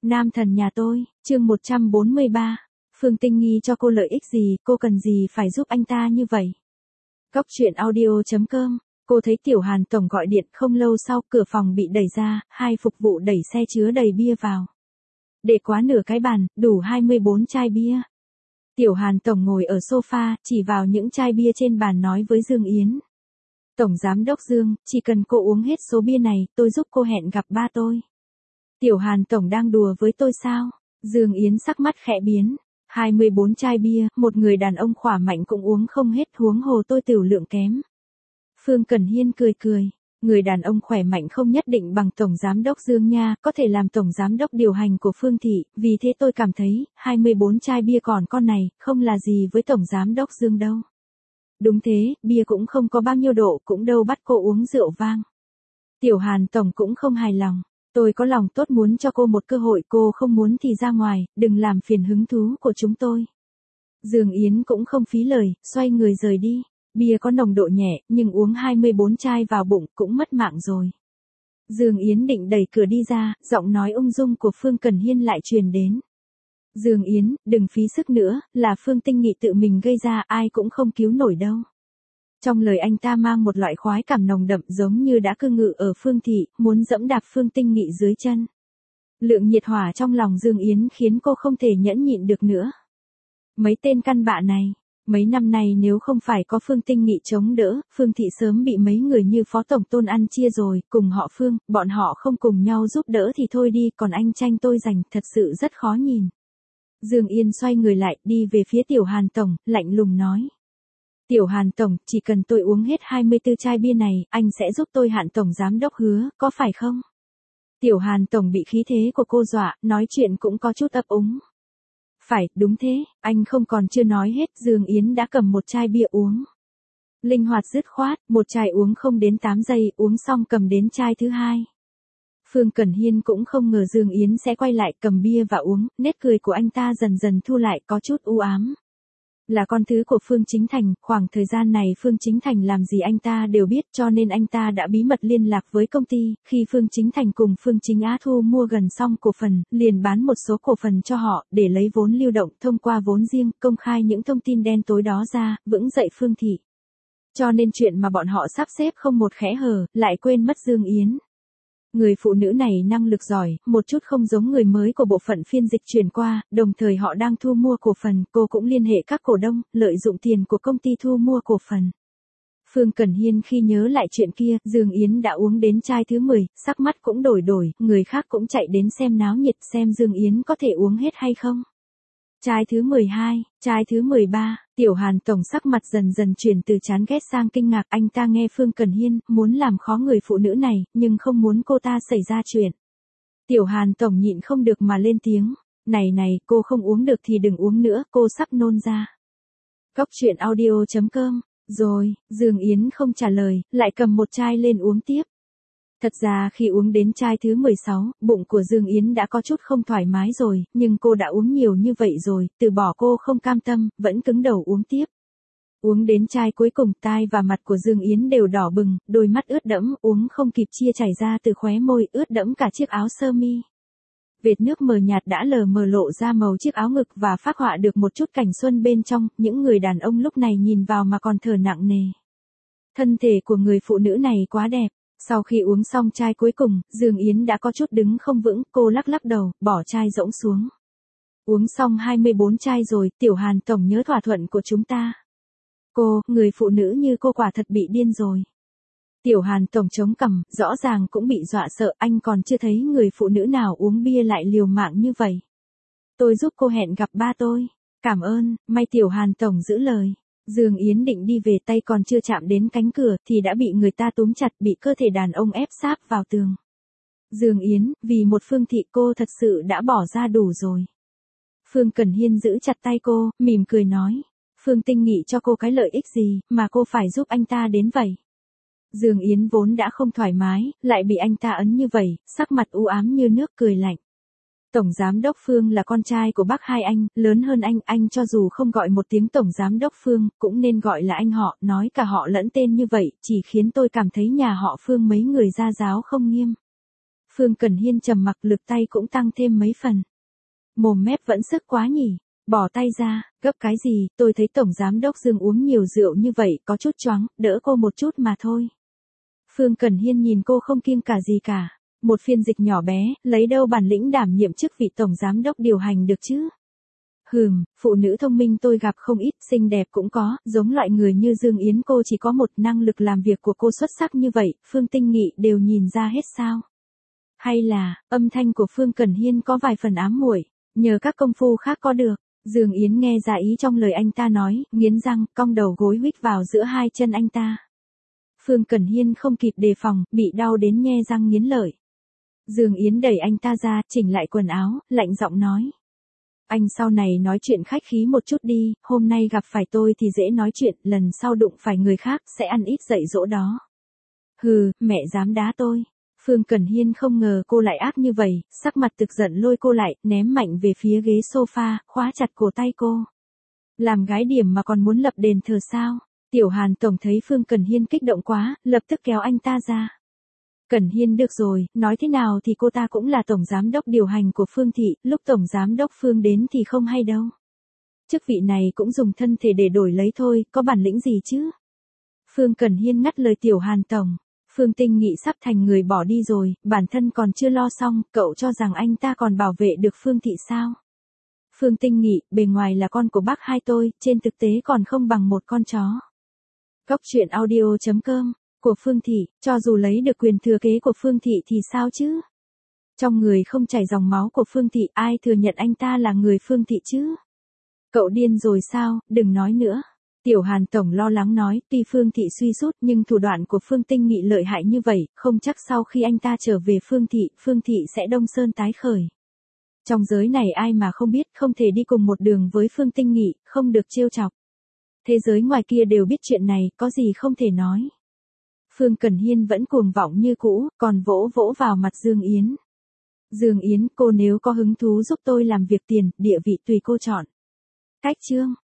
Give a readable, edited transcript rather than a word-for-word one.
Nam thần nhà tôi, chương 143. Phương Tinh Nghi cho cô lợi ích gì, cô cần gì phải giúp anh ta như vậy? Góc truyện audio.com. Cô thấy Tiểu Hàn tổng gọi điện, không lâu sau cửa phòng bị đẩy ra, hai phục vụ đẩy xe chứa đầy bia vào. Để quá nửa cái bàn, đủ 24 chai bia. Tiểu Hàn tổng ngồi ở sofa, chỉ vào những chai bia trên bàn nói với Dương Yến. Tổng giám đốc Dương, chỉ cần cô uống hết số bia này, tôi giúp cô hẹn gặp ba tôi. Tiểu Hàn tổng đang đùa với tôi sao? Dương Yến sắc mắt khẽ biến. 24 chai bia, một người đàn ông khỏe mạnh cũng uống không hết, huống hồ tôi tiểu lượng kém. Phương Cẩn Hiên cười cười. Người đàn ông khỏe mạnh không nhất định bằng Tổng Giám đốc Dương nha, có thể làm Tổng Giám đốc điều hành của Phương Thị, vì thế tôi cảm thấy, 24 chai bia còn con này, không là gì với Tổng Giám đốc Dương đâu. Đúng thế, bia cũng không có bao nhiêu độ, cũng đâu bắt cô uống rượu vang. Tiểu Hàn Tổng cũng không hài lòng. Tôi có lòng tốt muốn cho cô một cơ hội, cô không muốn thì ra ngoài, đừng làm phiền hứng thú của chúng tôi. Dương Yến cũng không phí lời, xoay người rời đi. Bia có nồng độ nhẹ, nhưng uống 24 chai vào bụng cũng mất mạng rồi. Dương Yến định đẩy cửa đi ra, giọng nói ung dung của Phương Cẩn Hiên lại truyền đến. Dương Yến, đừng phí sức nữa, là Phương Tinh Nghị tự mình gây ra, ai cũng không cứu nổi đâu. Trong lời anh ta mang một loại khoái cảm nồng đậm, giống như đã cư ngự ở Phương Thị, muốn dẫm đạp Phương Tinh Nghị dưới chân. Lượng nhiệt hỏa trong lòng Dương Yến khiến cô không thể nhẫn nhịn được nữa. Mấy tên căn bạ này, mấy năm nay nếu không phải có Phương Tinh Nghị chống đỡ, Phương Thị sớm bị mấy người như Phó Tổng Tôn ăn chia rồi, cùng họ Phương, bọn họ không cùng nhau giúp đỡ thì thôi đi, còn anh tranh tôi giành, thật sự rất khó nhìn. Dương Yên xoay người lại, đi về phía Tiểu Hàn Tổng, lạnh lùng nói. Tiểu Hàn Tổng, chỉ cần tôi uống hết 24 chai bia này, anh sẽ giúp tôi hạn Tổng Giám đốc hứa, có phải không? Tiểu Hàn Tổng bị khí thế của cô dọa, nói chuyện cũng có chút ấp úng. Phải, đúng thế, anh không còn chưa nói hết, Dương Yến đã cầm một chai bia uống. Linh hoạt dứt khoát, một chai uống không đến 8 giây, uống xong cầm đến chai thứ hai. Phương Cẩn Hiên cũng không ngờ Dương Yến sẽ quay lại cầm bia và uống, nét cười của anh ta dần dần thu lại, có chút u ám. Là con thứ của Phương Chính Thành, khoảng thời gian này Phương Chính Thành làm gì anh ta đều biết, cho nên anh ta đã bí mật liên lạc với công ty, khi Phương Chính Thành cùng Phương Chính Á thu mua gần xong cổ phần, liền bán một số cổ phần cho họ, để lấy vốn lưu động, thông qua vốn riêng, công khai những thông tin đen tối đó ra, vững dậy Phương Thị. Cho nên chuyện mà bọn họ sắp xếp không một khẽ hở, lại quên mất Dương Yến. Người phụ nữ này năng lực giỏi, một chút không giống người mới của bộ phận phiên dịch chuyển qua, đồng thời họ đang thu mua cổ phần, cô cũng liên hệ các cổ đông, lợi dụng tiền của công ty thu mua cổ phần. Phương Cẩn Hiên khi nhớ lại chuyện kia, Dương Yến đã uống đến chai thứ 10, sắc mắt cũng đổi, người khác cũng chạy đến xem náo nhiệt xem Dương Yến có thể uống hết hay không. Chai thứ 12, chai thứ 13, Tiểu Hàn Tổng sắc mặt dần dần chuyển từ chán ghét sang kinh ngạc, anh ta nghe Phương Cẩn Hiên, muốn làm khó người phụ nữ này, nhưng không muốn cô ta xảy ra chuyện. Tiểu Hàn Tổng nhịn không được mà lên tiếng, này, cô không uống được thì đừng uống nữa, cô sắp nôn ra. Góc truyện audio.com, rồi, Dương Yến không trả lời, lại cầm một chai lên uống tiếp. Thật ra khi uống đến chai thứ 16, bụng của Dương Yến đã có chút không thoải mái rồi, nhưng cô đã uống nhiều như vậy rồi, từ bỏ cô không cam tâm, vẫn cứng đầu uống tiếp. Uống đến chai cuối cùng, tai và mặt của Dương Yến đều đỏ bừng, đôi mắt ướt đẫm, uống không kịp chia chảy ra từ khóe môi, ướt đẫm cả chiếc áo sơ mi. Vệt nước mờ nhạt đã lờ mờ lộ ra màu chiếc áo ngực và phác họa được một chút cảnh xuân bên trong, những người đàn ông lúc này nhìn vào mà còn thở nặng nề. Thân thể của người phụ nữ này quá đẹp. Sau khi uống xong chai cuối cùng, Dương Yến đã có chút đứng không vững, cô lắc đầu, bỏ chai rỗng xuống. Uống xong 24 chai rồi, Tiểu Hàn Tổng nhớ thỏa thuận của chúng ta. Cô, người phụ nữ như cô quả thật bị điên rồi. Tiểu Hàn Tổng chống cằm, rõ ràng cũng bị dọa sợ, anh còn chưa thấy người phụ nữ nào uống bia lại liều mạng như vậy. Tôi giúp cô hẹn gặp ba tôi. Cảm ơn, may Tiểu Hàn Tổng giữ lời. Dương Yến định đi về, tay còn chưa chạm đến cánh cửa, thì đã bị người ta túm chặt, bị cơ thể đàn ông ép sáp vào tường. Dương Yến, vì một Phương Thị cô thật sự đã bỏ ra đủ rồi. Phương Cẩn Hiên giữ chặt tay cô, mỉm cười nói. Phương Tinh Nghị cho cô cái lợi ích gì, mà cô phải giúp anh ta đến vậy. Dương Yến vốn đã không thoải mái, lại bị anh ta ấn như vậy, sắc mặt u ám như nước, cười lạnh. Tổng Giám đốc Phương là con trai của bác hai anh, lớn hơn anh cho dù không gọi một tiếng Tổng Giám đốc Phương, cũng nên gọi là anh họ, nói cả họ lẫn tên như vậy, chỉ khiến tôi cảm thấy nhà họ Phương mấy người gia giáo không nghiêm. Phương Cẩn Hiên trầm mặc, lực tay cũng tăng thêm mấy phần. Mồm mép vẫn sức quá nhỉ. Bỏ tay ra, gấp cái gì, tôi thấy Tổng Giám Đốc Dương uống nhiều rượu như vậy, có chút choáng, đỡ cô một chút mà thôi. Phương Cẩn Hiên nhìn cô không kiêng cả gì cả. Một phiên dịch nhỏ bé, lấy đâu bản lĩnh đảm nhiệm chức vị Tổng Giám Đốc điều hành được chứ? Phụ nữ thông minh tôi gặp không ít, xinh đẹp cũng có, giống loại người như Dương Yến cô chỉ có một, năng lực làm việc của cô xuất sắc như vậy, Phương Tinh Nghị đều nhìn ra hết sao? Hay là, âm thanh của Phương Cẩn Hiên có vài phần ám muội, nhờ các công phu khác có được. Dương Yến nghe ra ý trong lời anh ta nói, nghiến răng, cong đầu gối huých vào giữa hai chân anh ta. Phương Cẩn Hiên không kịp đề phòng, bị đau đến nhe răng nghiến lợi. Dương Yến đẩy anh ta ra, chỉnh lại quần áo, lạnh giọng nói. Anh sau này nói chuyện khách khí một chút đi, hôm nay gặp phải tôi thì dễ nói chuyện, lần sau đụng phải người khác sẽ ăn ít dạy dỗ đó. Mẹ dám đá tôi. Phương Cẩn Hiên không ngờ cô lại ác như vậy, sắc mặt tức giận lôi cô lại, ném mạnh về phía ghế sofa, khóa chặt cổ tay cô. Làm gái điểm mà còn muốn lập đền thờ sao? Tiểu Hàn Tổng thấy Phương Cẩn Hiên kích động quá, lập tức kéo anh ta ra. Cẩn Hiên được rồi, nói thế nào thì cô ta cũng là Tổng Giám Đốc điều hành của Phương Thị, lúc Tổng Giám Đốc Phương đến thì không hay đâu. Chức vị này cũng dùng thân thể để đổi lấy thôi, có bản lĩnh gì chứ? Phương Cẩn Hiên ngắt lời Tiểu Hàn Tổng. Phương Tinh Nghị sắp thành người bỏ đi rồi, bản thân còn chưa lo xong, cậu cho rằng anh ta còn bảo vệ được Phương Thị sao? Phương Tinh Nghị, bề ngoài là con của bác hai tôi, trên thực tế còn không bằng một con chó. Góc truyện audio.com, của Phương Thị, cho dù lấy được quyền thừa kế của Phương Thị thì sao chứ? Trong người không chảy dòng máu của Phương Thị, ai thừa nhận anh ta là người Phương Thị chứ? Cậu điên rồi sao, đừng nói nữa. Tiểu Hàn Tổng lo lắng nói, tuy Phương Thị suy sút nhưng thủ đoạn của Phương Tinh Nghị lợi hại như vậy, không chắc sau khi anh ta trở về Phương Thị sẽ đông sơn tái khởi. Trong giới này ai mà không biết, không thể đi cùng một đường với Phương Tinh Nghị, không được trêu chọc. Thế giới ngoài kia đều biết chuyện này, có gì không thể nói. Phương Cẩn Hiên vẫn cuồng vọng như cũ, còn vỗ vỗ vào mặt Dương Yến. Dương Yến, cô nếu có hứng thú giúp tôi làm việc tiền, địa vị tùy cô chọn. Cách chương.